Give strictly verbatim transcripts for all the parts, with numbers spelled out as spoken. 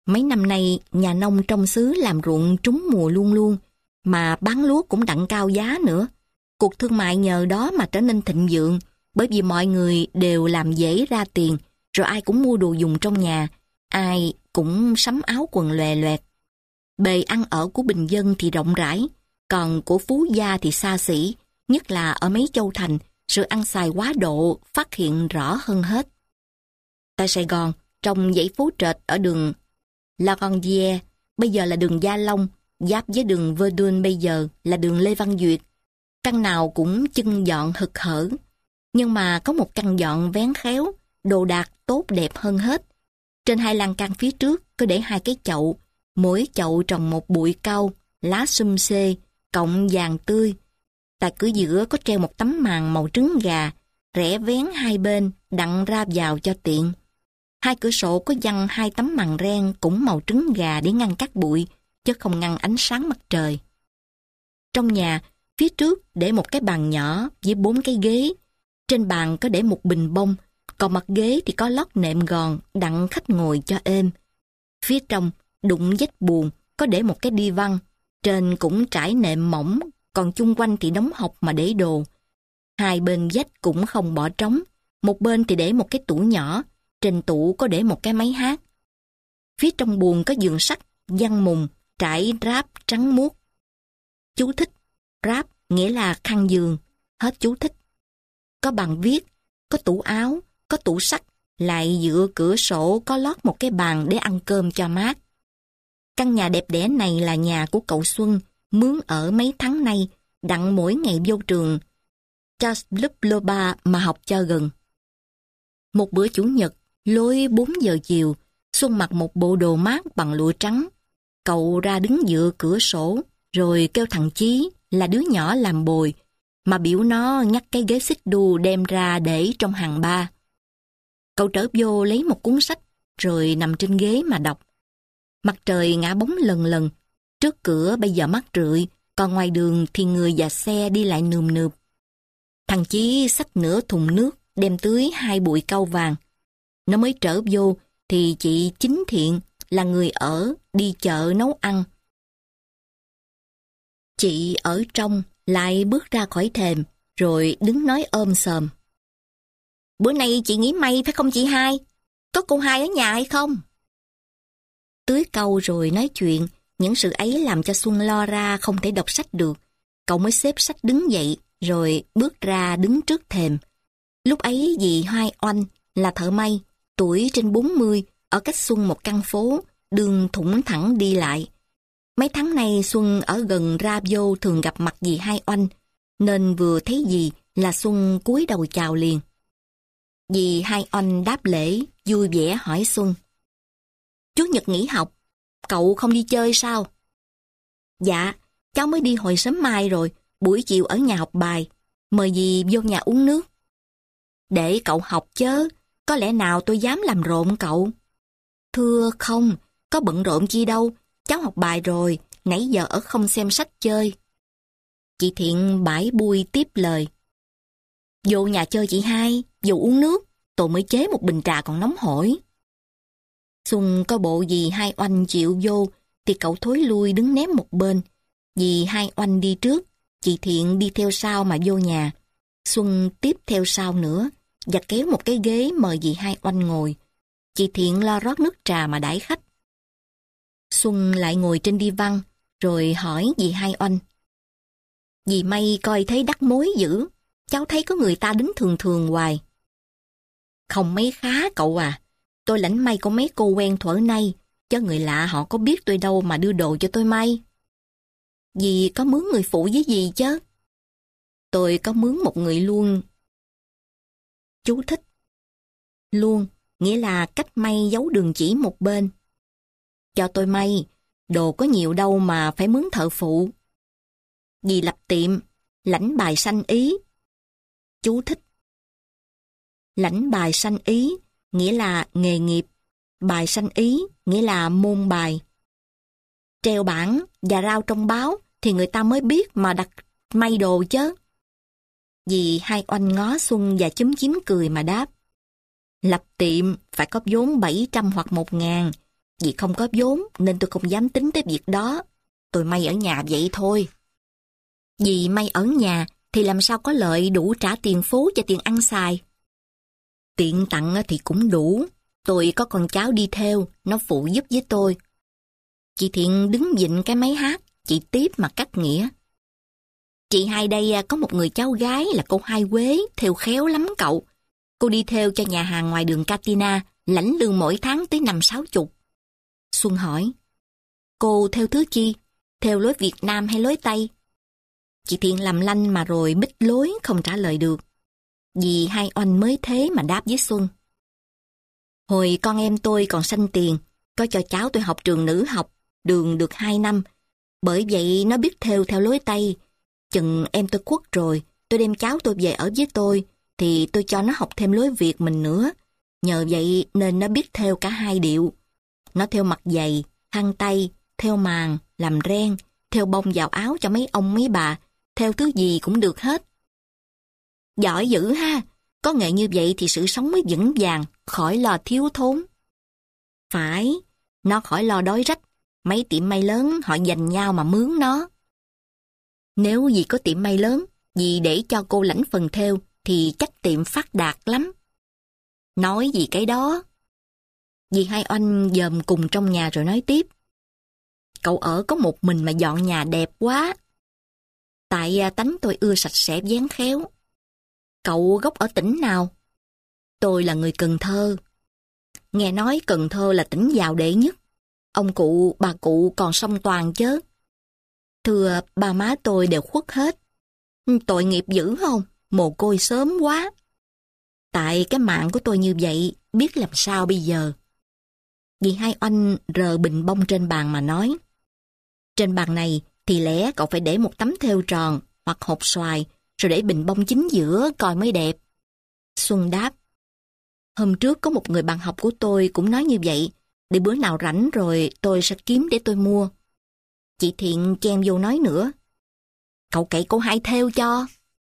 Mấy năm nay, nhà nông trong xứ làm ruộng trúng mùa luôn luôn, mà bán lúa cũng đặng cao giá nữa. Cuộc thương mại nhờ đó mà trở nên thịnh vượng, bởi vì mọi người đều làm dễ ra tiền, rồi ai cũng mua đồ dùng trong nhà, ai cũng sắm áo quần lòe loẹt. Bề ăn ở của bình dân thì rộng rãi, còn của phú gia thì xa xỉ, nhất là ở mấy châu thành, sự ăn xài quá độ phát hiện rõ hơn hết. Tại Sài Gòn, trong dãy phố trệt ở đường La Grandière, bây giờ là đường Gia Long, giáp với đường Verdun bây giờ là đường Lê Văn Duyệt. Căn nào cũng chưng dọn hực hở, nhưng mà có một căn dọn vén khéo, đồ đạc tốt đẹp hơn hết. Trên hai lan can phía trước có để hai cái chậu, mỗi chậu trồng một bụi cau, lá sum xê, cọng vàng tươi. Tại cửa giữa có treo một tấm màn màu trứng gà, rẽ vén hai bên, đặng ra vào cho tiện. Hai cửa sổ có giăng hai tấm màn ren cũng màu trứng gà để ngăn các bụi, chứ không ngăn ánh sáng mặt trời. Trong nhà, phía trước để một cái bàn nhỏ với bốn cái ghế. Trên bàn có để một bình bông, còn mặt ghế thì có lót nệm gòn đặng khách ngồi cho êm. Phía trong, đụng vách buồng, có để một cái đi văn, trên cũng trải nệm mỏng, còn chung quanh thì đóng hộc mà để đồ. Hai bên vách cũng không bỏ trống, một bên thì để một cái tủ nhỏ, trên tủ có để một cái máy hát. Phía trong buồng có giường sắt, giăng mùng, trải ráp trắng muốt. Chú thích, ráp nghĩa là khăn giường, hết chú thích. Có bàn viết, có tủ áo, có tủ sắt, lại dựa cửa sổ có lót một cái bàn để ăn cơm cho mát. Căn nhà đẹp đẽ này là nhà của cậu Xuân, mướn ở mấy tháng nay, đặng mỗi ngày vô trường Trasluba mà học cho gần. Một bữa chủ nhật, lối bốn giờ chiều, Xuân mặc một bộ đồ mát bằng lụa trắng. Cậu ra đứng dựa cửa sổ, rồi kêu thằng Chí là đứa nhỏ làm bồi, mà biểu nó nhắc cái ghế xích đu đem ra để trong hàng ba. Cậu trở vô lấy một cuốn sách, rồi nằm trên ghế mà đọc. Mặt trời ngã bóng lần lần, trước cửa bây giờ mát rượi, còn ngoài đường thì người và xe đi lại nườm nượp. Thằng Chí xách nửa thùng nước, đem tưới hai bụi cau vàng. Nó mới trở vô thì chị Chính Thiện là người ở đi chợ nấu ăn. Chị ở trong lại bước ra khỏi thềm, rồi đứng nói ôm sờm. Bữa nay chị nghỉ may phải không chị hai? Có cô hai ở nhà hay không? Tưới cau rồi nói chuyện, những sự ấy làm cho Xuân lo ra không thể đọc sách được. Cậu mới xếp sách đứng dậy, rồi bước ra đứng trước thềm. Lúc ấy dì Hai Oanh là thợ may, tuổi trên bốn mươi, ở cách Xuân một căn phố, đường thủng thẳng đi lại. Mấy tháng nay Xuân ở gần ra vô thường gặp mặt dì Hai Oanh, nên vừa thấy dì là Xuân cúi đầu chào liền. Dì Hai Oanh đáp lễ, vui vẻ hỏi Xuân. Chủ nhật nghỉ học, cậu không đi chơi sao? Dạ, cháu mới đi hồi sớm mai rồi, buổi chiều ở nhà học bài, mời dì vô nhà uống nước. Để cậu học chớ, có lẽ nào tôi dám làm rộn cậu? Thưa không, có bận rộn chi đâu, cháu học bài rồi, nãy giờ ở không xem sách chơi. Chị Thiện bãi bui tiếp lời. Vô nhà chơi chị hai, vô uống nước, tôi mới chế một bình trà còn nóng hổi. Xuân có bộ dì Hai Oanh chịu vô, thì cậu thối lui đứng ném một bên. Dì Hai Oanh đi trước, chị Thiện đi theo sau mà vô nhà. Xuân tiếp theo sau nữa, và kéo một cái ghế mời dì Hai Oanh ngồi. Chị Thiện lo rót nước trà mà đãi khách. Xuân lại ngồi trên đi văn, rồi hỏi dì Hai Oanh. Dì May coi thấy đắc mối dữ, cháu thấy có người ta đứng thường thường hoài. Không mấy khá cậu à, tôi lãnh may có mấy cô quen thuở nay, chứ người lạ họ có biết tôi đâu mà đưa đồ cho tôi may. Dì có mướn người phụ với dì chứ? Tôi có mướn một người luôn. Chú thích. Luôn, nghĩa là cách may giấu đường chỉ một bên. Cho tôi may, đồ có nhiều đâu mà phải mướn thợ phụ. Dì lập tiệm, lãnh bài sanh ý. Chú thích. Lãnh bài sanh ý, nghĩa là nghề nghiệp. Bài sanh ý, nghĩa là môn bài. Treo bảng và rao trong báo thì người ta mới biết mà đặt may đồ chứ. Dì Hai Oanh ngó Xuân và chúm chím cười mà đáp. Lập tiệm phải có vốn bảy trăm hoặc một ngàn, Vì không có vốn nên tôi không dám tính tới việc đó. Tôi may ở nhà vậy thôi. Vì may ở nhà thì làm sao có lợi đủ trả tiền phố cho tiền ăn xài. Tiện tặng thì cũng đủ. Tôi có con cháu đi theo, nó phụ giúp với tôi. Chị Thiện đứng vịn cái máy hát, chị tiếp mà cắt nghĩa. Chị hai đây có một người cháu gái là cô Hai Quế, thêu khéo lắm cậu. Cô đi theo cho nhà hàng ngoài đường Katina, lãnh lương mỗi tháng tới năm sáu chục. Xuân hỏi, cô theo thứ chi? Theo lối Việt Nam hay lối Tây? Chị Thiện làm lanh mà rồi bích lối không trả lời được. Vì hai oanh mới thế mà đáp với Xuân. Hồi con em tôi còn sanh tiền, có cho cháu tôi học trường nữ học, đường được hai năm. Bởi vậy nó biết theo theo lối Tây. Chừng em tôi khuất rồi, tôi đem cháu tôi về ở với tôi, thì tôi cho nó học thêm lối Việt mình nữa. Nhờ vậy nên nó biết theo cả hai điệu. Nó theo mặt dày, khăn tay, theo màng, làm ren, theo bông vào áo cho mấy ông mấy bà, theo thứ gì cũng được hết. Giỏi dữ ha, có nghệ như vậy thì sự sống mới vững vàng, khỏi lo thiếu thốn. Phải, nó khỏi lo đói rách, mấy tiệm may lớn họ dành nhau mà mướn nó. Nếu dì có tiệm may lớn, dì để cho cô lãnh phần theo, thì chắc tiệm phát đạt lắm. Nói gì cái đó. Dì hai oanh dòm cùng trong nhà rồi nói tiếp. Cậu ở có một mình mà dọn nhà đẹp quá. Tại tánh tôi ưa sạch sẽ dáng khéo. Cậu gốc ở tỉnh nào? Tôi là người Cần Thơ. Nghe nói Cần Thơ là tỉnh giàu đệ nhất. Ông cụ, bà cụ còn song toàn chớ. Thưa, ba má tôi đều khuất hết. Tội nghiệp dữ không? Mồ côi sớm quá. Tại cái mạng của tôi như vậy, biết làm sao bây giờ? Dì hai oanh rờ bình bông trên bàn mà nói. Trên bàn này thì lẽ cậu phải để một tấm thêu tròn hoặc hộp xoài, rồi để bình bông chính giữa coi mới đẹp. Xuân đáp. Hôm trước có một người bạn học của tôi cũng nói như vậy, để bữa nào rảnh rồi tôi sẽ kiếm để tôi mua. Chị Thiện chen vô nói nữa. Cậu cậy cô hai theo cho.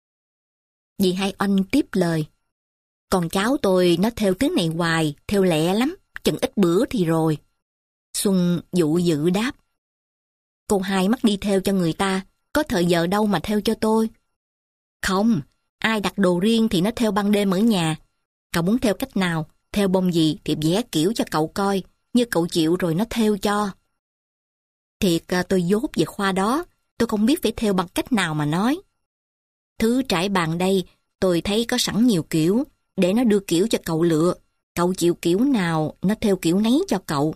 Dì hai oanh tiếp lời. Con cháu tôi nó theo thứ này hoài, theo lẹ lắm, chừng ít bữa thì rồi. Xuân dụ dự đáp. Cô hai mắc đi theo cho người ta, có thời giờ đâu mà theo cho tôi. Không, ai đặt đồ riêng thì nó theo ban đêm ở nhà. Cậu muốn theo cách nào, theo bông gì thì vẽ kiểu cho cậu coi, như cậu chịu rồi nó theo cho. Thiệt tôi dốt về khoa đó, tôi không biết phải theo bằng cách nào mà nói. Thứ trải bàn đây, tôi thấy có sẵn nhiều kiểu, để nó đưa kiểu cho cậu lựa. Cậu chịu kiểu nào, nó theo kiểu nấy cho cậu.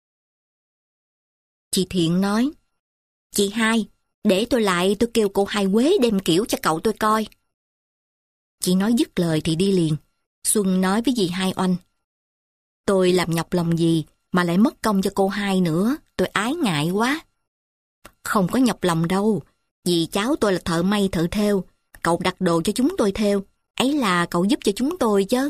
Chị Thiện nói, chị hai, để tôi lại tôi kêu cô Hai Quế đem kiểu cho cậu tôi coi. Chị nói dứt lời thì đi liền. Xuân nói với dì hai oanh. Tôi làm nhọc lòng gì mà lại mất công cho cô hai nữa, tôi ái ngại quá. Không có nhọc lòng đâu, vì cháu tôi là thợ may thợ thêu, cậu đặt đồ cho chúng tôi thêu, ấy là cậu giúp cho chúng tôi chứ.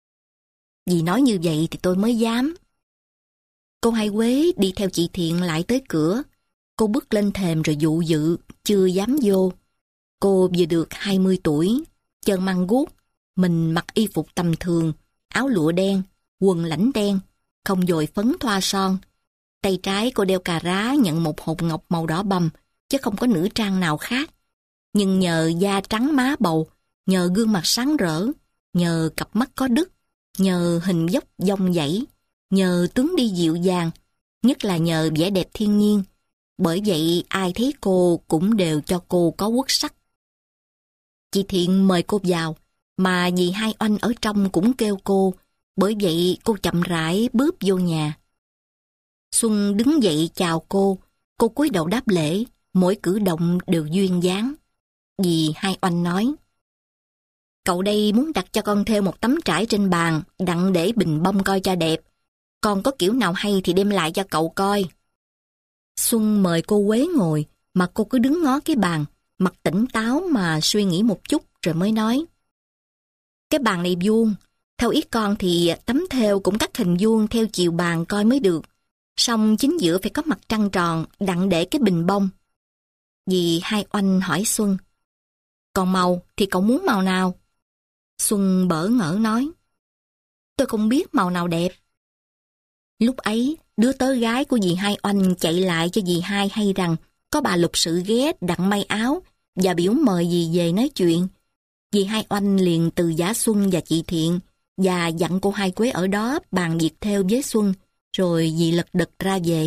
Vì nói như vậy thì tôi mới dám. Cô Hai Quế đi theo chị Thiện lại tới cửa. Cô bước lên thềm rồi dụ dự, chưa dám vô. Cô vừa được hai mươi tuổi, chân măng guốc, mình mặc y phục tầm thường, áo lụa đen, quần lãnh đen, không dội phấn thoa son. Tay trái cô đeo cà rá nhận một hột ngọc màu đỏ bầm, chứ không có nữ trang nào khác. Nhưng nhờ da trắng má bầu, nhờ gương mặt sáng rỡ, nhờ cặp mắt có đức, nhờ hình dốc dong dãy, nhờ tướng đi dịu dàng, nhất là nhờ vẻ đẹp thiên nhiên. Bởi vậy ai thấy cô cũng đều cho cô có quốc sắc. Chị Thiện mời cô vào, mà dì hai oanh ở trong cũng kêu cô, bởi vậy cô chậm rãi bước vô nhà. Xuân đứng dậy chào cô, cô cúi đầu đáp lễ, mỗi cử động đều duyên dáng. Dì hai oanh nói, cậu đây muốn đặt cho con theo một tấm trải trên bàn, đặng để bình bông coi cho đẹp. Con có kiểu nào hay thì đem lại cho cậu coi. Xuân mời cô Quế ngồi, mà cô cứ đứng ngó cái bàn, mặt tỉnh táo mà suy nghĩ một chút rồi mới nói. Cái bàn này vuông, theo ý con thì tấm thêu cũng cắt hình vuông theo chiều bàn coi mới được. Xong chính giữa phải có mặt trăng tròn, đặng để cái bình bông. Dì hai oanh hỏi Xuân, còn màu thì cậu muốn màu nào? Xuân bỡ ngỡ nói, tôi không biết màu nào đẹp. Lúc ấy, Đứa tớ gái của dì Hai Oanh chạy lại cho dì Hai hay rằng có bà lục sự ghé đặng may áo và biểu mời dì về nói chuyện. Dì Hai Oanh liền từ giả Xuân và chị Thiện và dặn cô Hai Quế ở đó bàn việc theo với Xuân, rồi dì lật đật ra về.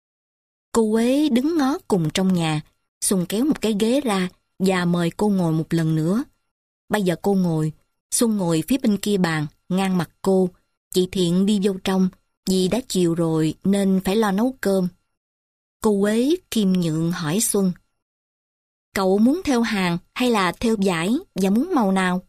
Cô Quế đứng ngó cùng trong nhà. Xuân kéo một cái ghế ra và mời cô ngồi một lần nữa. Bây giờ cô ngồi, Xuân ngồi phía bên kia bàn, ngang mặt cô. Chị Thiện đi vô trong, vì đã chiều rồi nên phải lo nấu cơm. Cô Quế kiêm nhượng hỏi Xuân: "Cậu muốn theo hàng hay là theo vải và muốn màu nào?"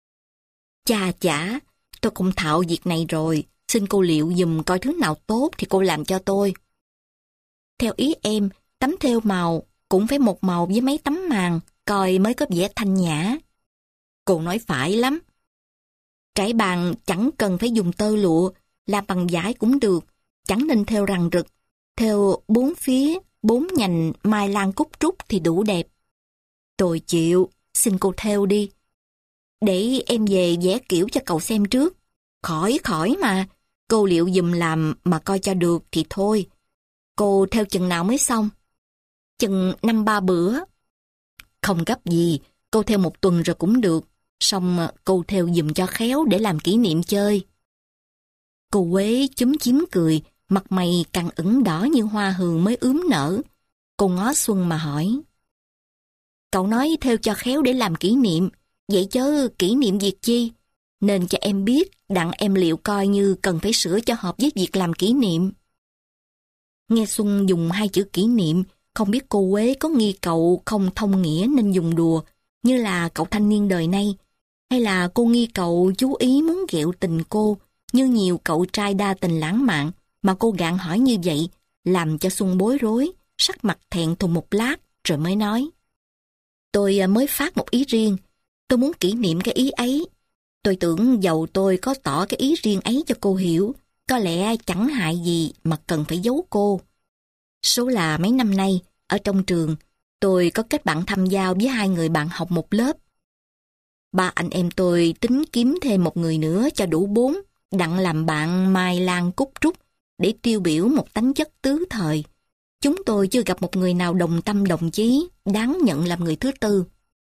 "Chà chả, tôi cũng thạo việc này rồi. Xin cô liệu dùm coi thứ nào tốt thì cô làm cho tôi." "Theo ý em, tấm thêu màu cũng phải một màu với mấy tấm màn, coi mới có vẻ thanh nhã." "Cô nói phải lắm. Trải bàn chẳng cần phải dùng tơ lụa, làm bằng vải cũng được, chẳng nên thêu rằn rực. Thêu bốn phía, bốn nhành mai lan cúc trúc thì đủ đẹp." "Tôi chịu, xin cô thêu đi. Để em về vẽ kiểu cho cậu xem trước." "Khỏi khỏi mà, cô liệu dùm làm mà coi cho được thì thôi." "Cô thêu chừng nào mới xong?" "Chừng năm ba bữa." "Không gấp gì, cô thêu một tuần rồi cũng được. Xong cô thêu dùm cho khéo để làm kỷ niệm chơi." Cô Quế chúm chím cười, mặt mày càng ửng đỏ như hoa hường mới ướm nở. Cô ngó Xuân mà hỏi: "Cậu nói thêu cho khéo để làm kỷ niệm, vậy chớ kỷ niệm việc chi? Nên cho em biết, đặng em liệu coi như cần phải sửa cho hợp với việc làm kỷ niệm." Nghe Xuân dùng hai chữ kỷ niệm, không biết cô Quế có nghi cậu không thông nghĩa nên dùng đùa, như là cậu thanh niên đời nay, hay là cô nghi cậu chú ý muốn ghẹo tình cô, như nhiều cậu trai đa tình lãng mạn, mà cô gạn hỏi như vậy, làm cho Xuân bối rối, sắc mặt thẹn thùng một lát, rồi mới nói: "Tôi mới phát một ý riêng, tôi muốn kỷ niệm cái ý ấy. Tôi tưởng dầu tôi có tỏ cái ý riêng ấy cho cô hiểu, có lẽ chẳng hại gì mà cần phải giấu cô. Số là mấy năm nay, ở trong trường, tôi có kết bạn thăm giao với hai người bạn học một lớp. Ba anh em tôi tính kiếm thêm một người nữa cho đủ bốn, đặng làm bạn mai lan cúc trúc, để tiêu biểu một tánh chất tứ thời. Chúng tôi chưa gặp một người nào đồng tâm đồng chí, đáng nhận làm người thứ tư.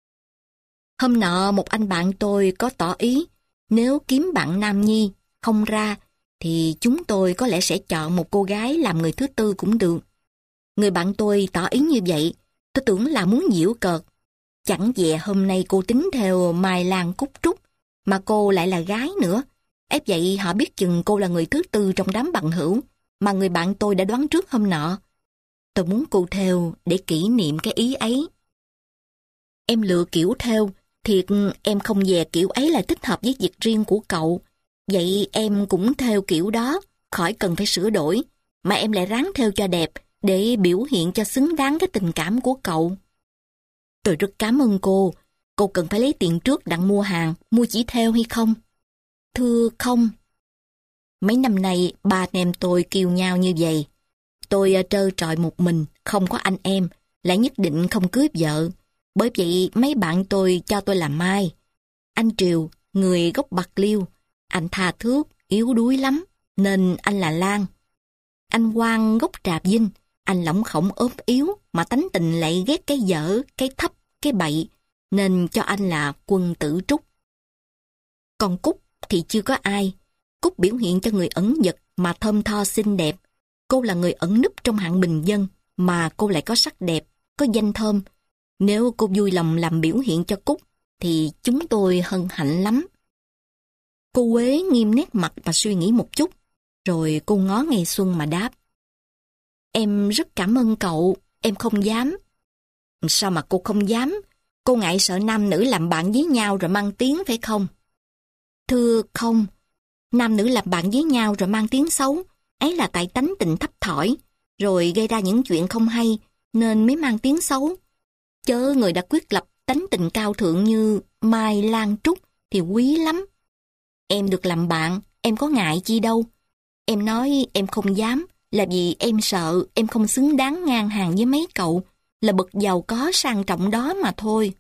Hôm nọ một anh bạn tôi có tỏ ý, nếu kiếm bạn nam nhi không ra, thì chúng tôi có lẽ sẽ chọn một cô gái làm người thứ tư cũng được. Người bạn tôi tỏ ý như vậy, tôi tưởng là muốn giễu cợt. Chẳng dè hôm nay cô tính theo mai lan cúc trúc, mà cô lại là gái nữa. Ép vậy họ biết chừng cô là người thứ tư trong đám bằng hữu, mà người bạn tôi đã đoán trước hôm nọ. Tôi muốn cô theo để kỷ niệm cái ý ấy." "Em lựa kiểu theo, thiệt em không dè kiểu ấy là thích hợp với việc riêng của cậu. Vậy em cũng theo kiểu đó, khỏi cần phải sửa đổi, mà em lại ráng theo cho đẹp, để biểu hiện cho xứng đáng cái tình cảm của cậu." "Tôi rất cảm ơn cô. Cô cần phải lấy tiền trước đặng mua hàng, mua chỉ theo hay không?" "Thưa không. Mấy năm nay ba anh em tôi kêu nhau như vậy. Tôi trơ trọi một mình, không có anh em, lại nhất định không cưới vợ. Bởi vậy mấy bạn tôi cho tôi làm mai. Anh Triều, người gốc Bạc Liêu, anh tha thước, yếu đuối lắm, nên anh là Lan. Anh Quang gốc Trà Vinh, anh lỏng khổng ốm yếu, mà tánh tình lại ghét cái dở, cái thấp, cái bậy, nên cho anh là Quân Tử Trúc. Còn Cúc thì chưa có ai. Cúc biểu hiện cho người ẩn dật mà thơm tho xinh đẹp. Cô là người ẩn núp trong hạng bình dân, mà cô lại có sắc đẹp, có danh thơm. Nếu cô vui lòng làm biểu hiện cho Cúc, thì chúng tôi hân hạnh lắm." Cô Quế nghiêm nét mặt mà suy nghĩ một chút, rồi cô ngó ngay Xuân mà đáp: "Em rất cảm ơn cậu, em không dám." "Sao mà cô không dám? Cô ngại sợ nam nữ làm bạn với nhau rồi mang tiếng phải không?" "Thưa không, nam nữ làm bạn với nhau rồi mang tiếng xấu, ấy là tại tánh tình thấp thỏi, rồi gây ra những chuyện không hay, nên mới mang tiếng xấu. Chớ người đã quyết lập tánh tình cao thượng như Mai Lan Trúc thì quý lắm. Em được làm bạn, em có ngại chi đâu. Em nói em không dám là vì em sợ em không xứng đáng ngang hàng với mấy cậu, là bậc giàu có sang trọng đó mà thôi."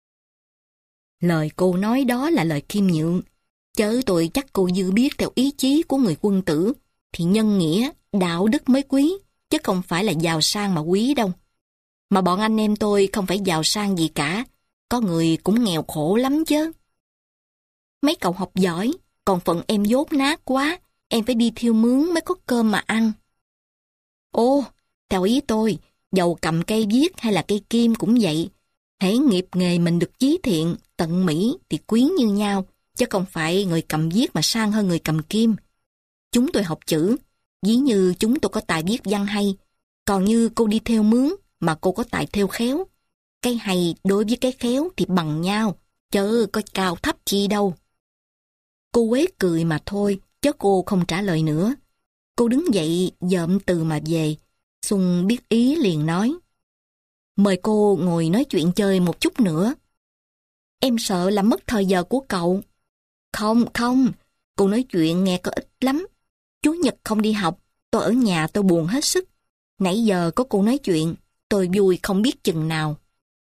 Lời cô nói đó là lời khiêm nhượng. Chớ tôi chắc cô dư biết theo ý chí của người quân tử, thì nhân nghĩa đạo đức mới quý, chứ không phải là giàu sang mà quý đâu. Mà bọn anh em tôi không phải giàu sang gì cả, có người cũng nghèo khổ lắm chứ. Mấy cậu học giỏi, còn phận em dốt nát quá, em phải đi thiêu mướn mới có cơm mà ăn. Ô, theo ý tôi, dầu cầm cây viết hay là cây kim cũng vậy. Hễ nghiệp nghề mình được chí thiện, tận mỹ thì quý như nhau, chứ không phải người cầm viết mà sang hơn người cầm kim. Chúng tôi học chữ, ví như chúng tôi có tài viết văn hay, còn như cô đi theo mướn mà cô có tài theo khéo. Cái hay đối với cái khéo thì bằng nhau, chớ có cao thấp chi đâu. Cô Quế cười mà thôi, chứ cô không trả lời nữa. Cô đứng dậy dợm từ mà về. Xuân biết ý liền nói: mời cô ngồi nói chuyện chơi một chút nữa. Em sợ làm mất thời giờ của cậu. Không, không, cô nói chuyện nghe có ích lắm. Chủ nhật không đi học, tôi ở nhà tôi buồn hết sức. Nãy giờ có cô nói chuyện, tôi vui không biết chừng nào.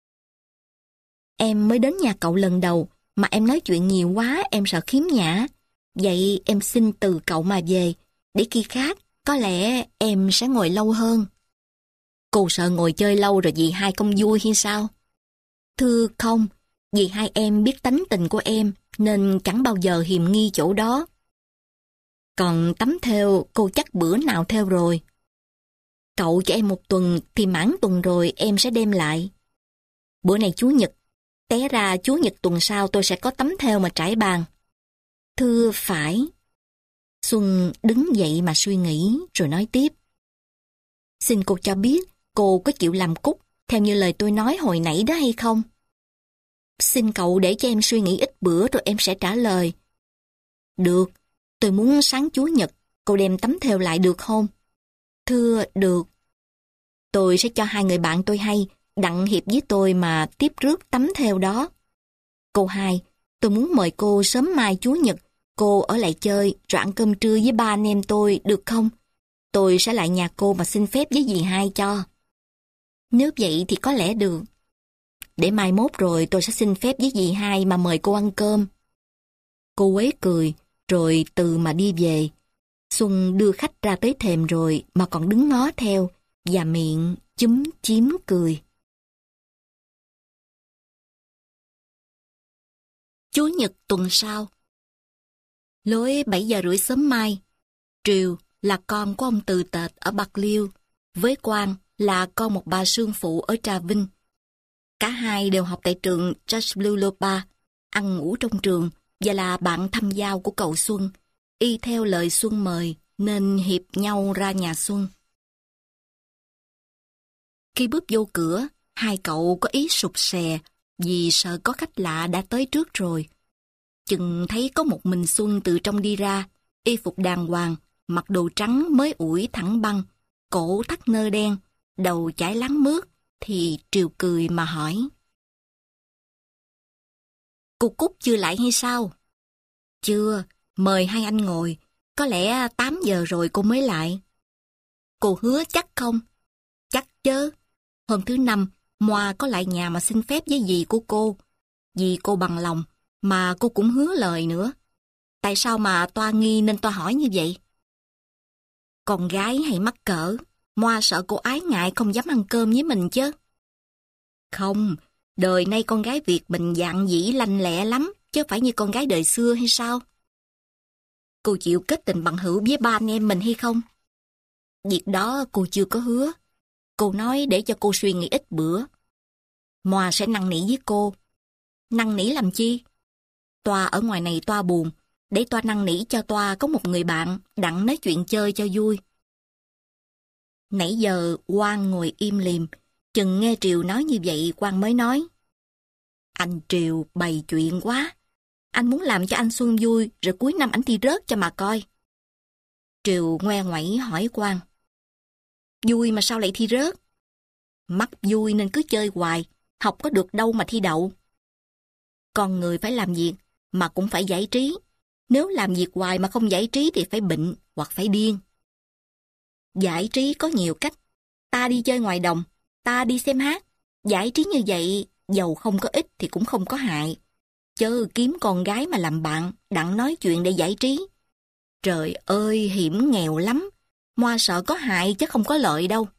Em mới đến nhà cậu lần đầu, mà em nói chuyện nhiều quá em sợ khiếm nhã. Vậy em xin từ cậu mà về, để khi khác, có lẽ em sẽ ngồi lâu hơn. Cô sợ ngồi chơi lâu rồi dì hai không vui hay sao? Thưa không, dì hai em biết tánh tình của em, nên chẳng bao giờ hiềm nghi chỗ đó. Còn tắm theo, cô chắc bữa nào theo rồi? Cậu cho em một tuần, thì mãn tuần rồi em sẽ đem lại. Bữa này Chủ nhật, té ra Chủ nhật tuần sau tôi sẽ có tắm theo mà trải bàn. Thưa phải. Xuân đứng dậy mà suy nghĩ rồi nói tiếp. Xin cô cho biết cô có chịu làm cúc theo như lời tôi nói hồi nãy đó hay không? Xin cậu để cho em suy nghĩ ít bữa rồi em sẽ trả lời. Được, tôi muốn sáng Chủ nhật cô đem tấm thêu lại được không? Thưa, được. Tôi sẽ cho hai người bạn tôi hay, đặng hiệp với tôi mà tiếp rước tấm thêu đó. Cô hai, tôi muốn mời cô sớm mai Chủ nhật, cô ở lại chơi rồi ăn cơm trưa với ba anh em tôi được không? Tôi sẽ lại nhà cô mà xin phép với dì hai cho. Nếu vậy thì có lẽ được. Để mai mốt rồi tôi sẽ xin phép với dì hai mà mời cô ăn cơm. Cô Quế cười, rồi từ mà đi về. Xuân đưa khách ra tới thềm rồi mà còn đứng ngó theo, và miệng chúm chím cười. Chủ nhật tuần sau. Lối bảy giờ rưỡi sớm mai, Triều là con của ông Từ Tệt ở Bạc Liêu, với Quang là con một bà sương phụ ở Trà Vinh. Cả hai đều học tại trường Jaslulopa, ăn ngủ trong trường và là bạn thăm giao của cậu Xuân. Y theo lời Xuân mời nên hiệp nhau ra nhà Xuân. Khi bước vô cửa, hai cậu có ý sụp sè vì sợ có khách lạ đã tới trước rồi. Chừng thấy có một mình Xuân từ trong đi ra, y phục đàng hoàng, mặc đồ trắng mới ủi thẳng băng, cổ thắt nơ đen, đầu chải láng mướt, thì Triều cười mà hỏi. Cô Cúc chưa lại hay sao? Chưa, mời hai anh ngồi, có lẽ tám giờ rồi cô mới lại. Cô hứa chắc không? Chắc chứ. Hôm thứ năm, Moa có lại nhà mà xin phép với dì của cô. Dì cô bằng lòng, mà cô cũng hứa lời nữa. Tại sao mà toa nghi nên toa hỏi như vậy? Con gái hay mắc cỡ, Moa sợ cô ái ngại không dám ăn cơm với mình chứ. Không, đời nay con gái Việt mình dạng dĩ lanh lẹ lắm, chứ phải như con gái đời xưa hay sao? Cô chịu kết tình bằng hữu với ba anh em mình hay không? Việc đó cô chưa có hứa. Cô nói để cho cô suy nghĩ ít bữa. Moa sẽ năn nỉ với cô. Năn nỉ làm chi? Toa ở ngoài này toa buồn, để toa năn nỉ cho toa có một người bạn đặng nói chuyện chơi cho vui. Nãy giờ Quang ngồi im lìm, chừng nghe Triều nói như vậy Quang mới nói. Anh Triều bày chuyện quá. Anh muốn làm cho anh Xuân vui rồi cuối năm anh thi rớt cho mà coi. Triều ngoe ngoẩy hỏi Quang. Vui mà sao lại thi rớt? Mắc vui nên cứ chơi hoài, học có được đâu mà thi đậu. Con người phải làm việc mà cũng phải giải trí. Nếu làm việc hoài mà không giải trí thì phải bệnh hoặc phải điên. Giải trí có nhiều cách. Ta đi chơi ngoài đồng, ta đi xem hát. Giải trí như vậy, dầu không có ích thì cũng không có hại. Chớ kiếm con gái mà làm bạn, đặng nói chuyện để giải trí. Trời ơi, hiểm nghèo lắm. Moa sợ có hại chứ không có lợi đâu.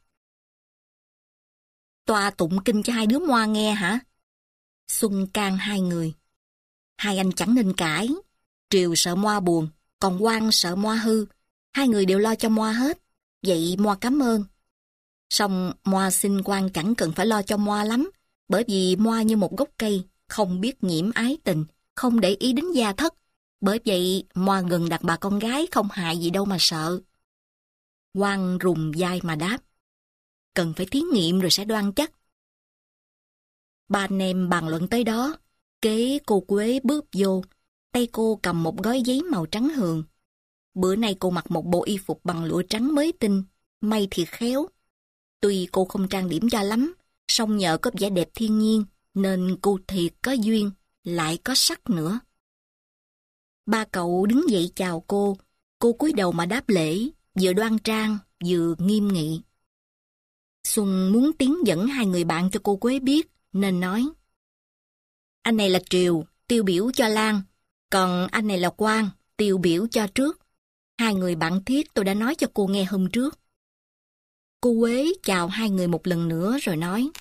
Toa tụng kinh cho hai đứa Moa nghe hả? Xuân can hai người. Hai anh chẳng nên cãi. Triều sợ Moa buồn, còn Quang sợ Moa hư. Hai người đều lo cho Moa hết. Vậy Moa cảm ơn. Song Moa xin Quang chẳng cần phải lo cho Moa lắm, bởi vì Moa như một gốc cây, không biết nhiễm ái tình, không để ý đến gia thất. Bởi vậy Moa gần đặt bà con gái không hại gì đâu mà sợ. Quang rùng vai mà đáp. Cần phải thí nghiệm rồi sẽ đoan chắc. Ba anh em bàn luận tới đó, kế cô Quế bước vô, tay cô cầm một gói giấy màu trắng hường. Bữa nay cô mặc một bộ y phục bằng lụa trắng mới tinh, may thiệt khéo. Tuy cô không trang điểm cho lắm, song nhờ có vẻ đẹp thiên nhiên, nên cô thiệt có duyên, lại có sắc nữa. Ba cậu đứng dậy chào cô, cô cúi đầu mà đáp lễ, vừa đoan trang, vừa nghiêm nghị. Xuân muốn tiến dẫn hai người bạn cho cô Quế biết, nên nói. Anh này là Triều, tiêu biểu cho Lan, còn anh này là Quang, tiêu biểu cho Trước. Hai người bạn thiết tôi đã nói cho cô nghe hôm trước. Cô Quế chào hai người một lần nữa rồi nói.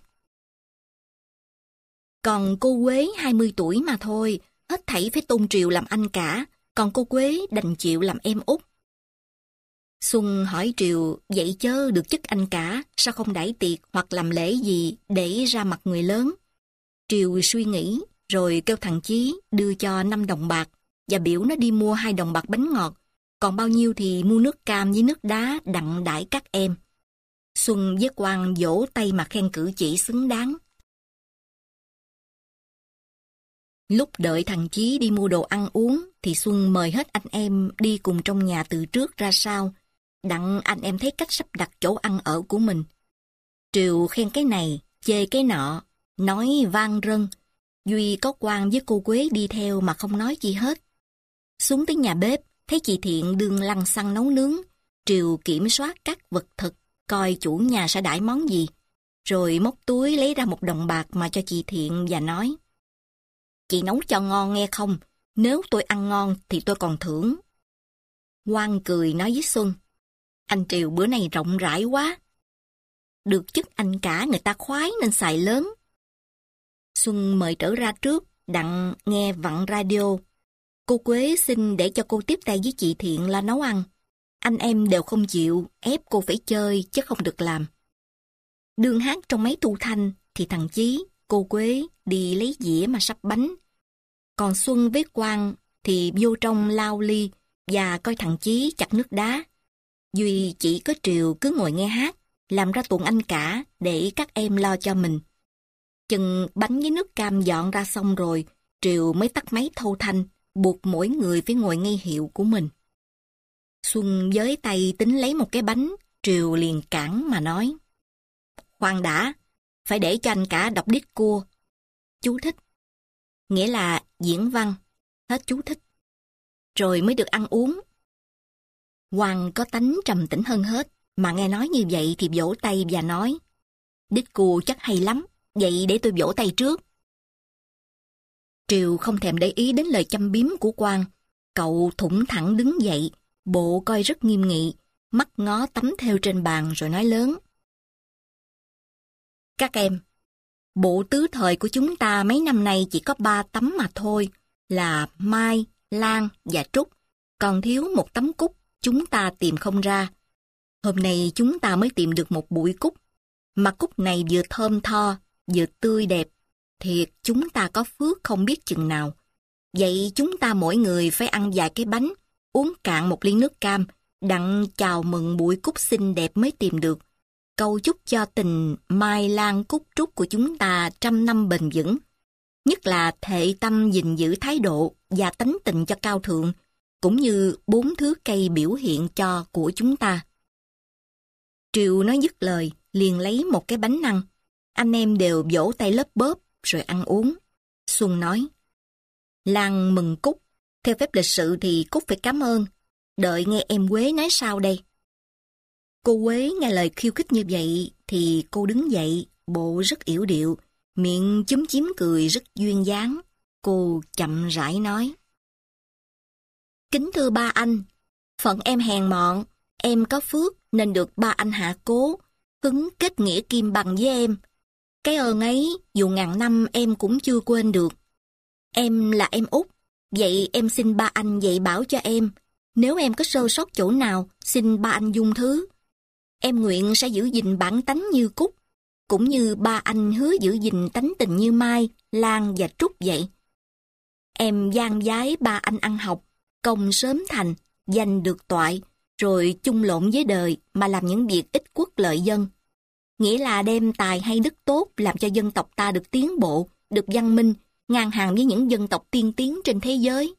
Còn cô Quế hai mươi tuổi mà thôi, hết thảy phải tôn Triều làm anh cả, còn cô Quế đành chịu làm em út. Xuân hỏi Triều, vậy chớ được chức anh cả, sao không đãi tiệc hoặc làm lễ gì để ra mặt người lớn? Triều suy nghĩ, rồi kêu thằng Chí đưa cho năm đồng bạc, và biểu nó đi mua hai đồng bạc bánh ngọt, còn bao nhiêu thì mua nước cam với nước đá đặng đãi các em. Xuân với Quang vỗ tay mà khen cử chỉ xứng đáng. Lúc đợi thằng Chí đi mua đồ ăn uống, thì Xuân mời hết anh em đi cùng trong nhà từ trước ra sau, đặng anh em thấy cách sắp đặt chỗ ăn ở của mình. Triều khen cái này, chê cái nọ, nói vang rân. Duy có Quang với cô Quế đi theo mà không nói gì hết. Xuống tới nhà bếp, thấy chị Thiện đương lăn xăng nấu nướng. Triều kiểm soát các vật thực, coi chủ nhà sẽ đãi món gì. Rồi móc túi lấy ra một đồng bạc mà cho chị Thiện và nói. Chị nấu cho ngon nghe không? Nếu tôi ăn ngon thì tôi còn thưởng. Quang cười nói với Xuân. Anh Triều bữa nay rộng rãi quá. Được chức anh cả người ta khoái nên xài lớn. Xuân mời trở ra trước, đặng nghe vặn radio. Cô Quế xin để cho cô tiếp tay với chị Thiện là nấu ăn. Anh em đều không chịu, ép cô phải chơi chứ không được làm. Đương hát trong máy thu thanh thì thằng Chí, cô Quế đi lấy dĩa mà sắp bánh. Còn Xuân với Quang thì vô trong lao ly và coi thằng Chí chặt nước đá. Duy chỉ có Triều cứ ngồi nghe hát, làm ra tuồng anh cả để các em lo cho mình. Chừng bánh với nước cam dọn ra xong rồi, Triều mới tắt máy thâu thanh, buộc mỗi người phải ngồi ngay hiệu của mình. Xuân với tay tính lấy một cái bánh, Triều liền cản mà nói. Khoan đã, phải để cho anh cả đọc đít cua. Chú thích. Nghĩa là diễn văn, hết chú thích. Rồi mới được ăn uống. Quang có tánh trầm tĩnh hơn hết, mà nghe nói như vậy thì vỗ tay và nói. Đít cua chắc hay lắm, vậy để tôi vỗ tay trước. Triều không thèm để ý đến lời châm biếm của Quang. Cậu thủng thẳng đứng dậy, bộ coi rất nghiêm nghị, mắt ngó tấm thêu trên bàn rồi nói lớn. Các em, bộ tứ thời của chúng ta mấy năm nay chỉ có ba tấm mà thôi, là Mai, Lan và Trúc, còn thiếu một tấm cúc chúng ta tìm không ra. Hôm nay chúng ta mới tìm được một bụi cúc, mà cúc này vừa thơm tho, vừa tươi đẹp, thiệt chúng ta có phước không biết chừng nào. Vậy chúng ta mỗi người phải ăn vài cái bánh, uống cạn một ly nước cam, đặng chào mừng bụi cúc xinh đẹp mới tìm được. Cầu chúc cho tình Mai Lan Cúc Trúc của chúng ta trăm năm bền vững. Nhất là thệ tâm gìn giữ thái độ và tánh tình cho cao thượng, cũng như bốn thứ cây biểu hiện cho của chúng ta. Triều nói dứt lời, liền lấy một cái bánh ăn. Anh em đều vỗ tay lớp bóp rồi ăn uống. Xuân nói, Lan mừng Cúc, theo phép lịch sự thì Cúc phải cảm ơn. Đợi nghe em Quế nói sao đây. Cô Quế nghe lời khiêu khích như vậy thì cô đứng dậy, bộ rất yểu điệu, miệng chúm chím cười rất duyên dáng. Cô chậm rãi nói. Kính thưa ba anh, phận em hèn mọn, em có phước nên được ba anh hạ cố, hứng kết nghĩa kim bằng với em. Cái ơn ấy, dù ngàn năm em cũng chưa quên được. Em là em út, vậy em xin ba anh dạy bảo cho em. Nếu em có sơ sót chỗ nào, xin ba anh dung thứ. Em nguyện sẽ giữ gìn bản tánh như Cúc, cũng như ba anh hứa giữ gìn tánh tình như Mai, Lan và Trúc vậy. Em gian vái ba anh ăn học, công sớm thành, danh được toại, rồi chung lộn với đời mà làm những việc ích quốc lợi dân. Nghĩa là đem tài hay đức tốt làm cho dân tộc ta được tiến bộ, được văn minh, ngang hàng với những dân tộc tiên tiến trên thế giới.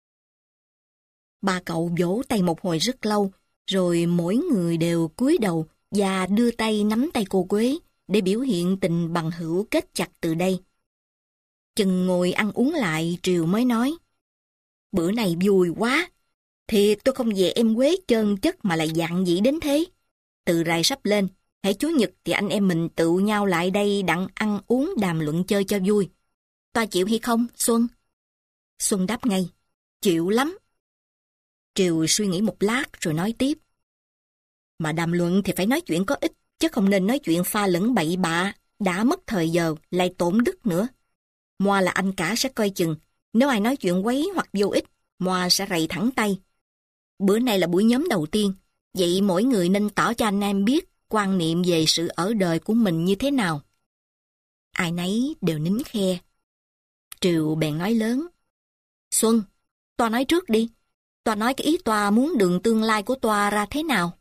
Ba cậu vỗ tay một hồi rất lâu, rồi mỗi người đều cúi đầu và đưa tay nắm tay cô Quế để biểu hiện tình bằng hữu kết chặt từ đây. Chừng ngồi ăn uống lại, Triều mới nói: bữa này vui quá. Thiệt tôi không về em Quế trơn chất mà lại dạn dĩ đến thế. Từ rày sắp lên, hễ Chủ nhật thì anh em mình tụ nhau lại đây đặng ăn uống đàm luận chơi cho vui. Toa chịu hay không, Xuân? Xuân đáp ngay: chịu lắm. Triều suy nghĩ một lát rồi nói tiếp: mà đàm luận thì phải nói chuyện có ích, chứ không nên nói chuyện pha lẫn bậy bạ, đã mất thời giờ, lại tổn đức nữa. Moa là anh cả sẽ coi chừng, nếu ai nói chuyện quấy hoặc vô ích, Moa sẽ rầy thẳng tay. Bữa nay là buổi nhóm đầu tiên, vậy mỗi người nên tỏ cho anh em biết quan niệm về sự ở đời của mình như thế nào. Ai nấy đều nín khe. Triều bèn nói lớn: Xuân, Toa nói trước đi. Toa nói cái ý Toa muốn đường tương lai của Toa ra thế nào?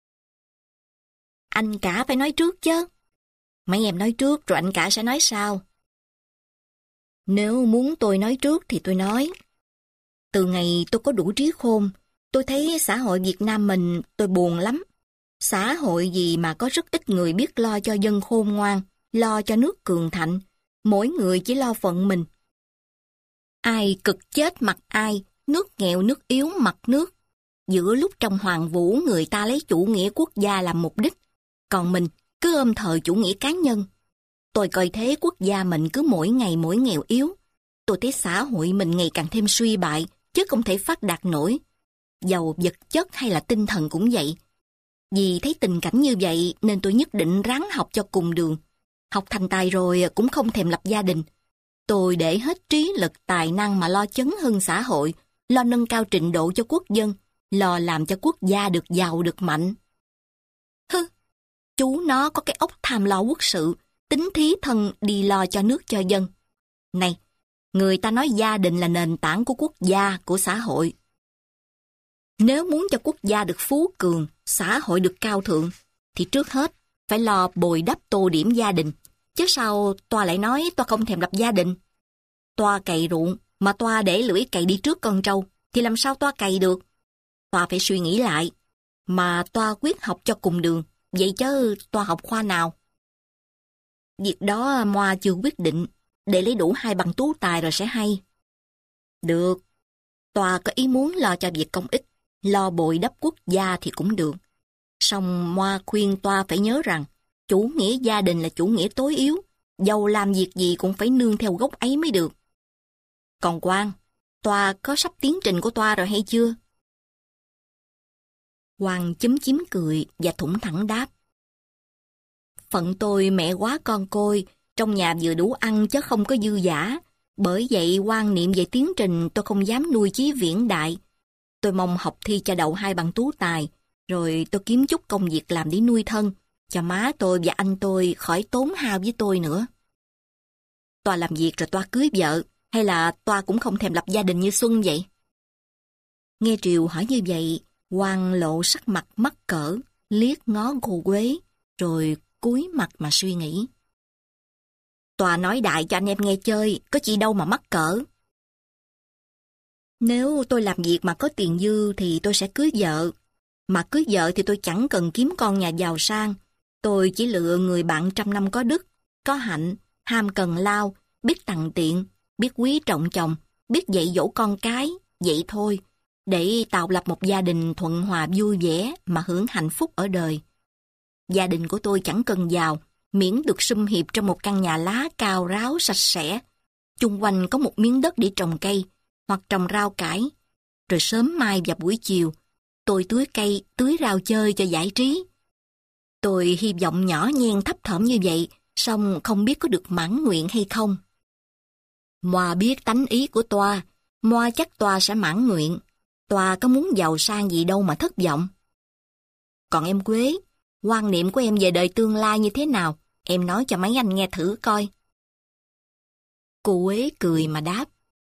Anh cả phải nói trước chứ. Mấy em nói trước rồi anh cả sẽ nói sau. Nếu muốn tôi nói trước thì tôi nói. Từ ngày tôi có đủ trí khôn, tôi thấy xã hội Việt Nam mình tôi buồn lắm. Xã hội gì mà có rất ít người biết lo cho dân khôn ngoan, lo cho nước cường thạnh. Mỗi người chỉ lo phận mình. Ai cực chết mặt ai, nước nghèo nước yếu mặt nước. Giữa lúc trong hoàng vũ người ta lấy chủ nghĩa quốc gia làm mục đích, còn mình cứ ôm thờ chủ nghĩa cá nhân. Tôi coi thế quốc gia mình cứ mỗi ngày mỗi nghèo yếu. Tôi thấy xã hội mình ngày càng thêm suy bại, chứ không thể phát đạt nổi. Dầu vật chất hay là tinh thần cũng vậy. Vì thấy tình cảnh như vậy nên tôi nhất định ráng học cho cùng đường. Học thành tài rồi cũng không thèm lập gia đình. Tôi để hết trí lực tài năng mà lo chấn hưng xã hội, lo nâng cao trình độ cho quốc dân, lo làm cho quốc gia được giàu được mạnh. Hứ, chú nó có cái óc tham lo quốc sự, tính thí thân đi lo cho nước cho dân. Này, người ta nói gia đình là nền tảng của quốc gia, của xã hội. Nếu muốn cho quốc gia được phú cường, xã hội được cao thượng, thì trước hết phải lo bồi đắp tô điểm gia đình. Chứ sao Toa lại nói Toa không thèm lập gia đình? Toa cày ruộng, mà Toa để lưỡi cày đi trước con trâu, thì làm sao Toa cày được? Toa phải suy nghĩ lại. Mà Toa quyết học cho cùng đường, vậy chứ Toa học khoa nào? Việc đó Moa chưa quyết định, để lấy đủ hai bằng tú tài rồi sẽ hay. Được, Toa có ý muốn lo cho việc công ích, lo bồi đắp quốc gia thì cũng được. Song Moa khuyên Toa phải nhớ rằng, chủ nghĩa gia đình là chủ nghĩa tối yếu, dầu làm việc gì cũng phải nương theo gốc ấy mới được. Còn Quang, Toa có sắp tiến trình của Toa rồi hay chưa? Quang chúm chím cười và thủng thẳng đáp: Phận tôi mẹ quá con côi, trong nhà vừa đủ ăn chứ không có dư dả. Bởi vậy quan niệm về tiến trình tôi không dám nuôi chí viễn đại. Tôi mong học thi cho đậu hai bằng tú tài, rồi tôi kiếm chút công việc làm để nuôi thân, cho má tôi và anh tôi khỏi tốn hao với tôi nữa. Toa làm việc rồi Toa cưới vợ, hay là Toa cũng không thèm lập gia đình như Xuân vậy? Nghe Triều hỏi như vậy, Quang lộ sắc mặt mắc cỡ, liếc ngó cô Quế, rồi cúi mặt mà suy nghĩ. Toa nói đại cho anh em nghe chơi, có chi đâu mà mắc cỡ. Nếu tôi làm việc mà có tiền dư thì tôi sẽ cưới vợ. Mà cưới vợ thì tôi chẳng cần kiếm con nhà giàu sang. Tôi chỉ lựa người bạn trăm năm có đức, có hạnh, ham cần lao, biết tặng tiện, biết quý trọng chồng, biết dạy dỗ con cái, vậy thôi, để tạo lập một gia đình thuận hòa vui vẻ mà hưởng hạnh phúc ở đời. Gia đình của tôi chẳng cần giàu, miễn được sum hiệp trong một căn nhà lá cao ráo sạch sẽ, chung quanh có một miếng đất để trồng cây, hoặc trồng rau cải. Rồi sớm mai và buổi chiều, Tôi tưới cây, tưới rau chơi cho giải trí. Tôi hy vọng nhỏ nhen thấp thỏm như vậy, song không biết có được mãn nguyện hay không. Moa biết tánh ý của Toa, Moa chắc Toa sẽ mãn nguyện. Toa có muốn giàu sang gì đâu mà thất vọng. Còn em Quế, quan niệm của em về đời tương lai như thế nào? Em nói cho mấy anh nghe thử coi. Cô Quế cười mà đáp.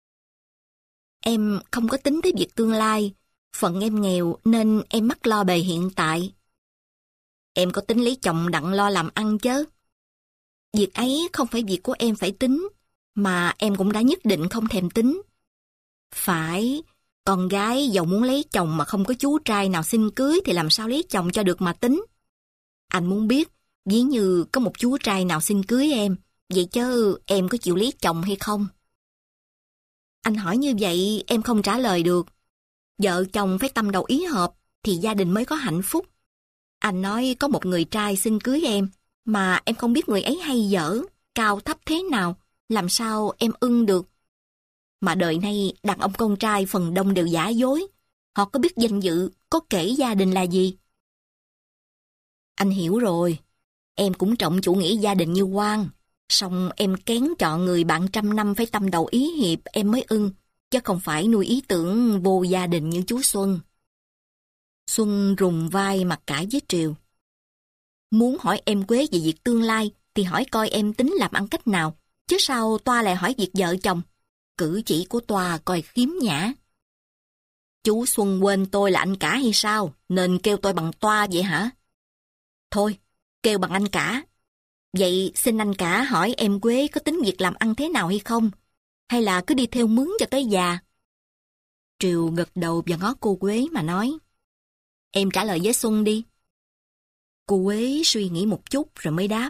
Em không có tính tới việc tương lai. Phận em nghèo nên em mắc lo bề hiện tại. Em có tính lấy chồng đặng lo làm ăn chớ. Việc ấy không phải việc của em phải tính, mà em cũng đã nhất định không thèm tính. Phải, con gái giàu muốn lấy chồng mà không có chú trai nào xin cưới thì làm sao lấy chồng cho được mà tính. Anh muốn biết, ví như có một chú trai nào xin cưới em, vậy chứ em có chịu lấy chồng hay không? Anh hỏi như vậy em không trả lời được. Vợ chồng phải tâm đầu ý hợp thì gia đình mới có hạnh phúc. Anh nói có một người trai xin cưới em, mà em không biết người ấy hay dở, cao thấp thế nào, làm sao em ưng được. Mà đời nay đàn ông con trai phần đông đều giả dối, họ có biết danh dự, có kể gia đình là gì. Anh hiểu rồi, em cũng trọng chủ nghĩa gia đình như Quang, song em kén chọn người bạn trăm năm phải tâm đầu ý hiệp em mới ưng, chứ không phải nuôi ý tưởng vô gia đình như chú Xuân. Xuân rùng vai mặt cãi với Triều. Muốn hỏi em Quế về việc tương lai thì hỏi coi em tính làm ăn cách nào, chứ sao Toa lại hỏi việc vợ chồng. Cử chỉ của Toa coi khiếm nhã. Chú Xuân quên tôi là anh cả hay sao, nên kêu tôi bằng Toa vậy hả? Thôi, kêu bằng anh cả. Vậy xin anh cả hỏi em Quế có tính việc làm ăn thế nào hay không? Hay là cứ đi theo mướn cho tới già? Triều gật đầu và ngó cô Quế mà nói. Em trả lời với Xuân đi. Cô Quế suy nghĩ một chút rồi mới đáp.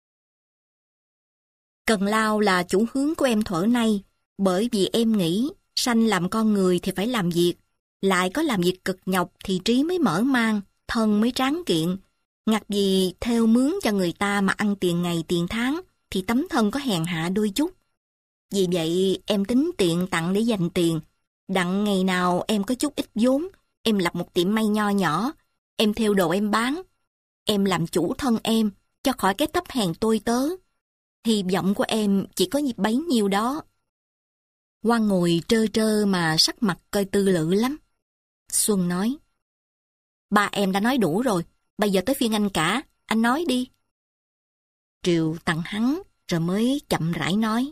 Cần Lao là chủ hướng của em thuở nay, bởi vì em nghĩ sanh làm con người thì phải làm việc, lại có làm việc cực nhọc thì trí mới mở mang, thân mới tráng kiện. Ngặt gì theo mướn cho người ta mà ăn tiền ngày tiền tháng thì tấm thân có hèn hạ đôi chút. Vì vậy em tính tiện tặng để dành tiền, đặng ngày nào em có chút ít vốn, em lập một tiệm may nho nhỏ, em thêu đồ em bán, em làm chủ thân em, cho khỏi cái thấp hèn tôi tớ. Hy vọng của em chỉ có bấy nhiêu đó. Quang ngồi trơ trơ mà sắc mặt coi tư lự lắm. Xuân nói, ba em đã nói đủ rồi, bây giờ tới phiên anh cả, anh nói đi. Triều tặng hắn, rồi mới chậm rãi nói.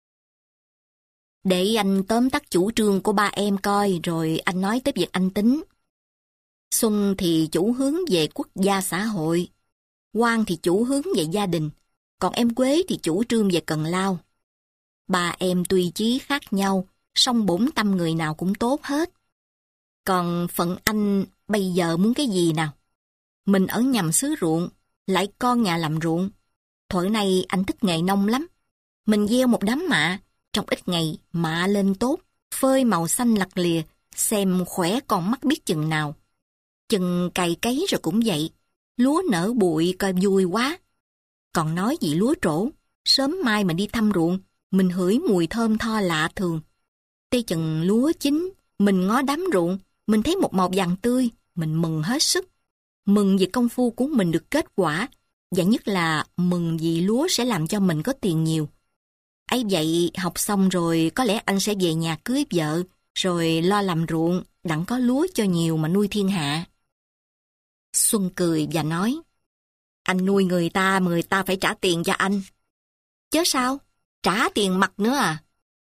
Để anh tóm tắt chủ trương của ba em coi, rồi anh nói tới việc anh tính. Xuân thì chủ hướng về quốc gia xã hội, Quang thì chủ hướng về gia đình, còn em Quế thì chủ trương về Cần Lao. Ba em tuy chí khác nhau, song bổn tâm người nào cũng tốt hết. Còn phận anh bây giờ muốn cái gì nào? Mình ở nhằm xứ ruộng, lại con nhà làm ruộng. Thuở này anh thích nghề nông lắm. Mình gieo một đám mạ, trong ít ngày mạ lên tốt, phơi màu xanh lặt lìa, xem khỏe con mắt biết chừng nào. Chừng cày cấy rồi cũng vậy, lúa nở bụi coi vui quá. Còn nói gì lúa trổ, sớm mai mình đi thăm ruộng, mình hửi mùi thơm tho lạ thường. Tây chừng lúa chín, mình ngó đám ruộng, mình thấy một màu vàng tươi, mình mừng hết sức. Mừng vì công phu của mình được kết quả, và nhất là mừng vì lúa sẽ làm cho mình có tiền nhiều. Ấy vậy, học xong rồi có lẽ anh sẽ về nhà cưới vợ, rồi lo làm ruộng, đặng có lúa cho nhiều mà nuôi thiên hạ. Xuân cười và nói, anh nuôi người ta mà người ta phải trả tiền cho anh. Chớ sao? Trả tiền mặt nữa à?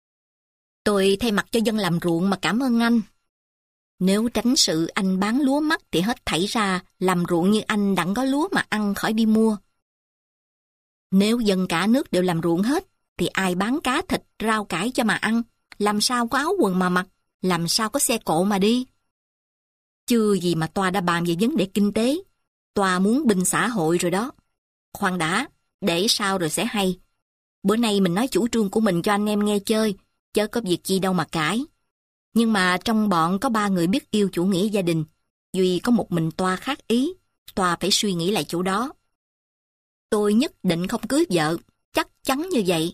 Tôi thay mặt cho dân làm ruộng mà cảm ơn anh. Nếu tránh sự anh bán lúa mắc thì hết thảy ra làm ruộng như anh đặng có lúa mà ăn khỏi đi mua. Nếu dân cả nước đều làm ruộng hết thì ai bán cá thịt, rau cải cho mà ăn, làm sao có áo quần mà mặc, làm sao có xe cộ mà đi. Chưa gì mà Toa đã bàn về vấn đề kinh tế, Toa muốn binh xã hội rồi đó. Khoan đã, để sau rồi sẽ hay. Bữa nay mình nói chủ trương của mình cho anh em nghe chơi, chớ có việc gì đâu mà cãi. Nhưng mà trong bọn có ba người biết yêu chủ nghĩa gia đình, duy có một mình Toa khác ý, Toa phải suy nghĩ lại chỗ đó. Tôi nhất định không cưới vợ, chắc chắn như vậy.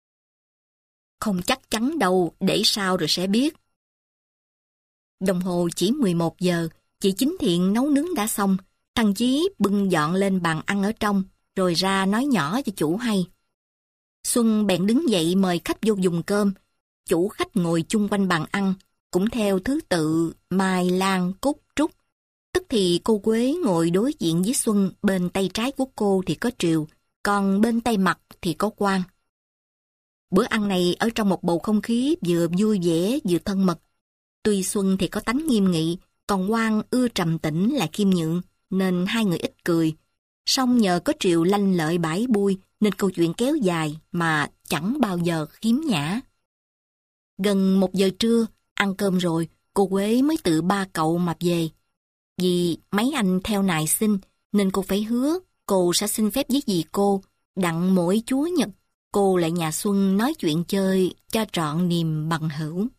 Không chắc chắn đâu, để sau rồi sẽ biết. Đồng hồ chỉ mười một giờ, Chị Chính Thiện nấu nướng đã xong, thằng Chí bưng dọn lên bàn ăn ở trong, rồi ra nói nhỏ cho chủ hay. Xuân bèn đứng dậy mời khách vô dùng cơm. Chủ khách ngồi chung quanh bàn ăn, cũng theo thứ tự Mai, Lan, Cúc, Trúc. Tức thì cô Quế ngồi đối diện với Xuân, bên tay trái của cô thì có Triều, còn bên tay mặt thì có Quang. Bữa ăn này ở trong một bầu không khí vừa vui vẻ vừa thân mật. Tuy Xuân thì có tánh nghiêm nghị, còn Quang ưa trầm tĩnh là khiêm nhượng, nên hai người ít cười. Song nhờ có Triều lanh lợi bãi bui, nên câu chuyện kéo dài mà chẳng bao giờ khiếm nhã. Gần một giờ trưa, ăn cơm rồi, cô Quế mới tự ba cậu mà về. Vì mấy anh theo nài xin, nên cô phải hứa cô sẽ xin phép với dì cô, đặng mỗi Chúa Nhật, cô lại nhà Xuân nói chuyện chơi cho trọn niềm bằng hữu.